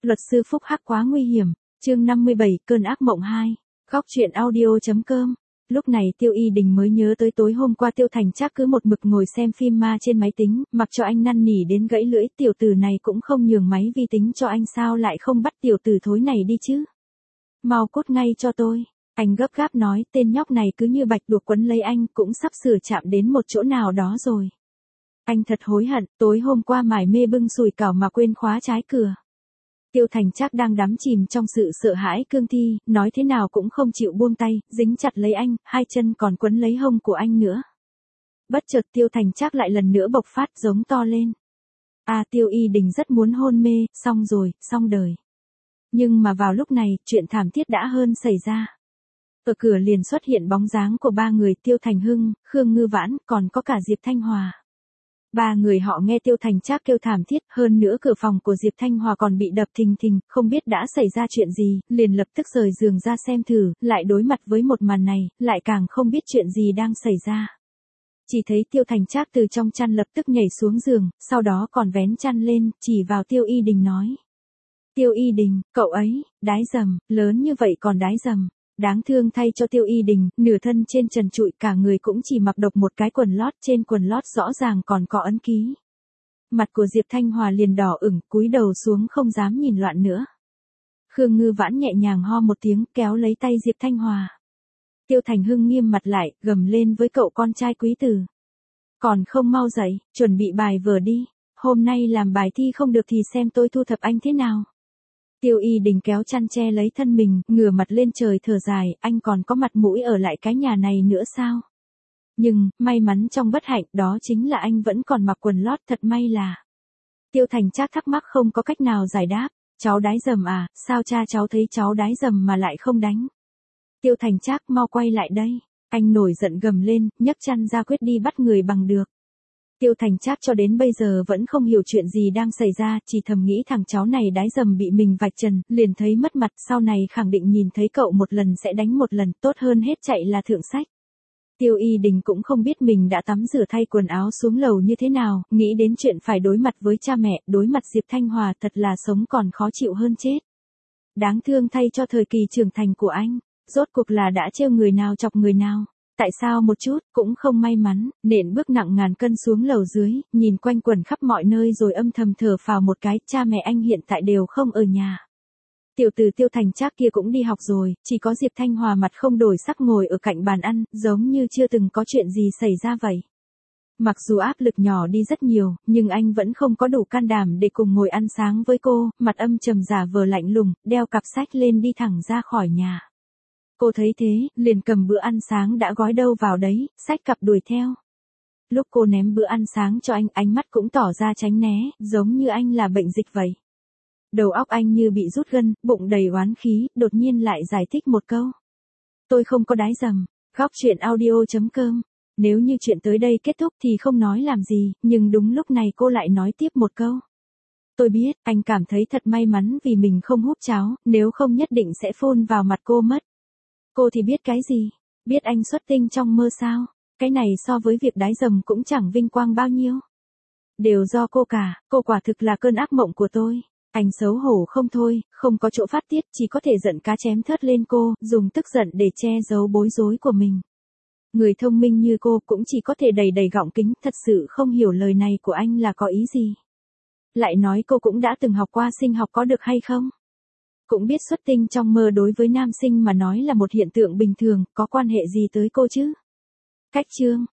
Luật sư phúc hắc quá nguy hiểm. Chương 57, cơn ác mộng 2. Góc truyện audio.com. Lúc này Tiêu Y Đình mới nhớ tới tối hôm qua Tiêu Thành Trác cứ một mực ngồi xem phim ma trên máy tính, mặc cho anh năn nỉ đến gãy lưỡi, tiểu tử này cũng không nhường máy vi tính cho anh, sao lại không bắt tiểu tử thối này đi chứ? Mau cút ngay cho tôi. Anh gấp gáp nói, tên nhóc này cứ như bạch đuộc quấn lấy anh, cũng sắp sửa chạm đến một chỗ nào đó rồi. Anh thật hối hận, tối hôm qua mải mê bưng sủi cảo mà quên khóa trái cửa. Tiêu Thành Trác đang đắm chìm trong sự sợ hãi cương thi, nói thế nào cũng không chịu buông tay, dính chặt lấy anh, hai chân còn quấn lấy hông của anh nữa. Bất chợt Tiêu Thành Trác lại lần nữa bộc phát, giống to lên. Tiêu Y Đình rất muốn hôn mê, xong rồi, xong đời. Nhưng mà vào lúc này, chuyện thảm thiết đã hơn xảy ra. Ở cửa liền xuất hiện bóng dáng của ba người, Tiêu Thành Hưng, Khương Ngư Vãn, còn có cả Diệp Thanh Hòa. Ba người họ nghe Tiêu Thành Trác kêu thảm thiết, hơn nữa cửa phòng của Diệp Thanh Hòa còn bị đập thình thình, không biết đã xảy ra chuyện gì, liền lập tức rời giường ra xem thử, lại đối mặt với một màn này, lại càng không biết chuyện gì đang xảy ra. Chỉ thấy Tiêu Thành Trác từ trong chăn lập tức nhảy xuống giường, sau đó còn vén chăn lên, chỉ vào Tiêu Y Đình nói. Tiêu Y Đình, cậu ấy, đái dầm, lớn như vậy còn đái dầm. Đáng thương thay cho Tiêu Y Đình, nửa thân trên trần trụi, cả người cũng chỉ mặc độc một cái quần lót, trên quần lót rõ ràng còn có ấn ký. Mặt của Diệp Thanh Hòa liền đỏ ửng, cúi đầu xuống không dám nhìn loạn nữa. Khương Ngư Vãn nhẹ nhàng ho một tiếng, kéo lấy tay Diệp Thanh Hòa. Tiêu Thành Hưng nghiêm mặt lại, gầm lên với cậu con trai quý tử. Còn không mau dậy, chuẩn bị bài vở đi, hôm nay làm bài thi không được thì xem tôi thu thập anh thế nào. Tiêu Y Đình kéo chăn che lấy thân mình, ngửa mặt lên trời thở dài, anh còn có mặt mũi ở lại cái nhà này nữa sao? Nhưng, may mắn trong bất hạnh đó chính là anh vẫn còn mặc quần lót, thật may là. Tiêu Thành Trác thắc mắc không có cách nào giải đáp, cháu đái dầm à, sao cha cháu thấy cháu đái dầm mà lại không đánh? Tiêu Thành Trác mau quay lại đây, anh nổi giận gầm lên, nhấc chăn ra quyết đi bắt người bằng được. Tiêu Thành Trác cho đến bây giờ vẫn không hiểu chuyện gì đang xảy ra, chỉ thầm nghĩ thằng cháu này đái dầm bị mình vạch trần, liền thấy mất mặt, sau này khẳng định nhìn thấy cậu một lần sẽ đánh một lần, tốt hơn hết chạy là thượng sách. Tiêu Y Đình cũng không biết mình đã tắm rửa thay quần áo xuống lầu như thế nào, nghĩ đến chuyện phải đối mặt với cha mẹ, đối mặt Diệp Thanh Hòa, thật là sống còn khó chịu hơn chết. Đáng thương thay cho thời kỳ trưởng thành của anh, rốt cuộc là đã trêu người nào chọc người nào. Tại sao một chút, cũng không may mắn, nện bước nặng ngàn cân xuống lầu dưới, nhìn quanh quẩn khắp mọi nơi rồi âm thầm thở phào một cái, cha mẹ anh hiện tại đều không ở nhà. Tiểu tử Tiêu Thành Trác kia cũng đi học rồi, chỉ có Diệp Thanh Hòa mặt không đổi sắc ngồi ở cạnh bàn ăn, giống như chưa từng có chuyện gì xảy ra vậy. Mặc dù áp lực nhỏ đi rất nhiều, nhưng anh vẫn không có đủ can đảm để cùng ngồi ăn sáng với cô, mặt âm trầm giả vờ lạnh lùng, đeo cặp sách lên đi thẳng ra khỏi nhà. Cô thấy thế, liền cầm bữa ăn sáng đã gói đâu vào đấy, xách cặp đuổi theo. Lúc cô ném bữa ăn sáng cho anh, ánh mắt cũng tỏ ra tránh né, giống như anh là bệnh dịch vậy. Đầu óc anh như bị rút gân, bụng đầy oán khí, đột nhiên lại giải thích một câu. Tôi không có đái dầm. Góc truyện audio.com. Nếu như chuyện tới đây kết thúc thì không nói làm gì, nhưng đúng lúc này cô lại nói tiếp một câu. Tôi biết, anh cảm thấy thật may mắn vì mình không hút cháo, nếu không nhất định sẽ phun vào mặt cô mất. Cô thì biết cái gì? Biết anh xuất tinh trong mơ sao? Cái này so với việc đái dầm cũng chẳng vinh quang bao nhiêu. Đều do cô cả, cô quả thực là cơn ác mộng của tôi. Anh xấu hổ không thôi, không có chỗ phát tiết, chỉ có thể giận cá chém thớt lên cô, dùng tức giận để che giấu bối rối của mình. Người thông minh như cô cũng chỉ có thể đầy đầy gọng kính, thật sự không hiểu lời này của anh là có ý gì. Lại nói cô cũng đã từng học qua sinh học có được hay không? Cũng biết xuất tinh trong mơ đối với nam sinh mà nói là một hiện tượng bình thường, có quan hệ gì tới cô chứ? Cách chương.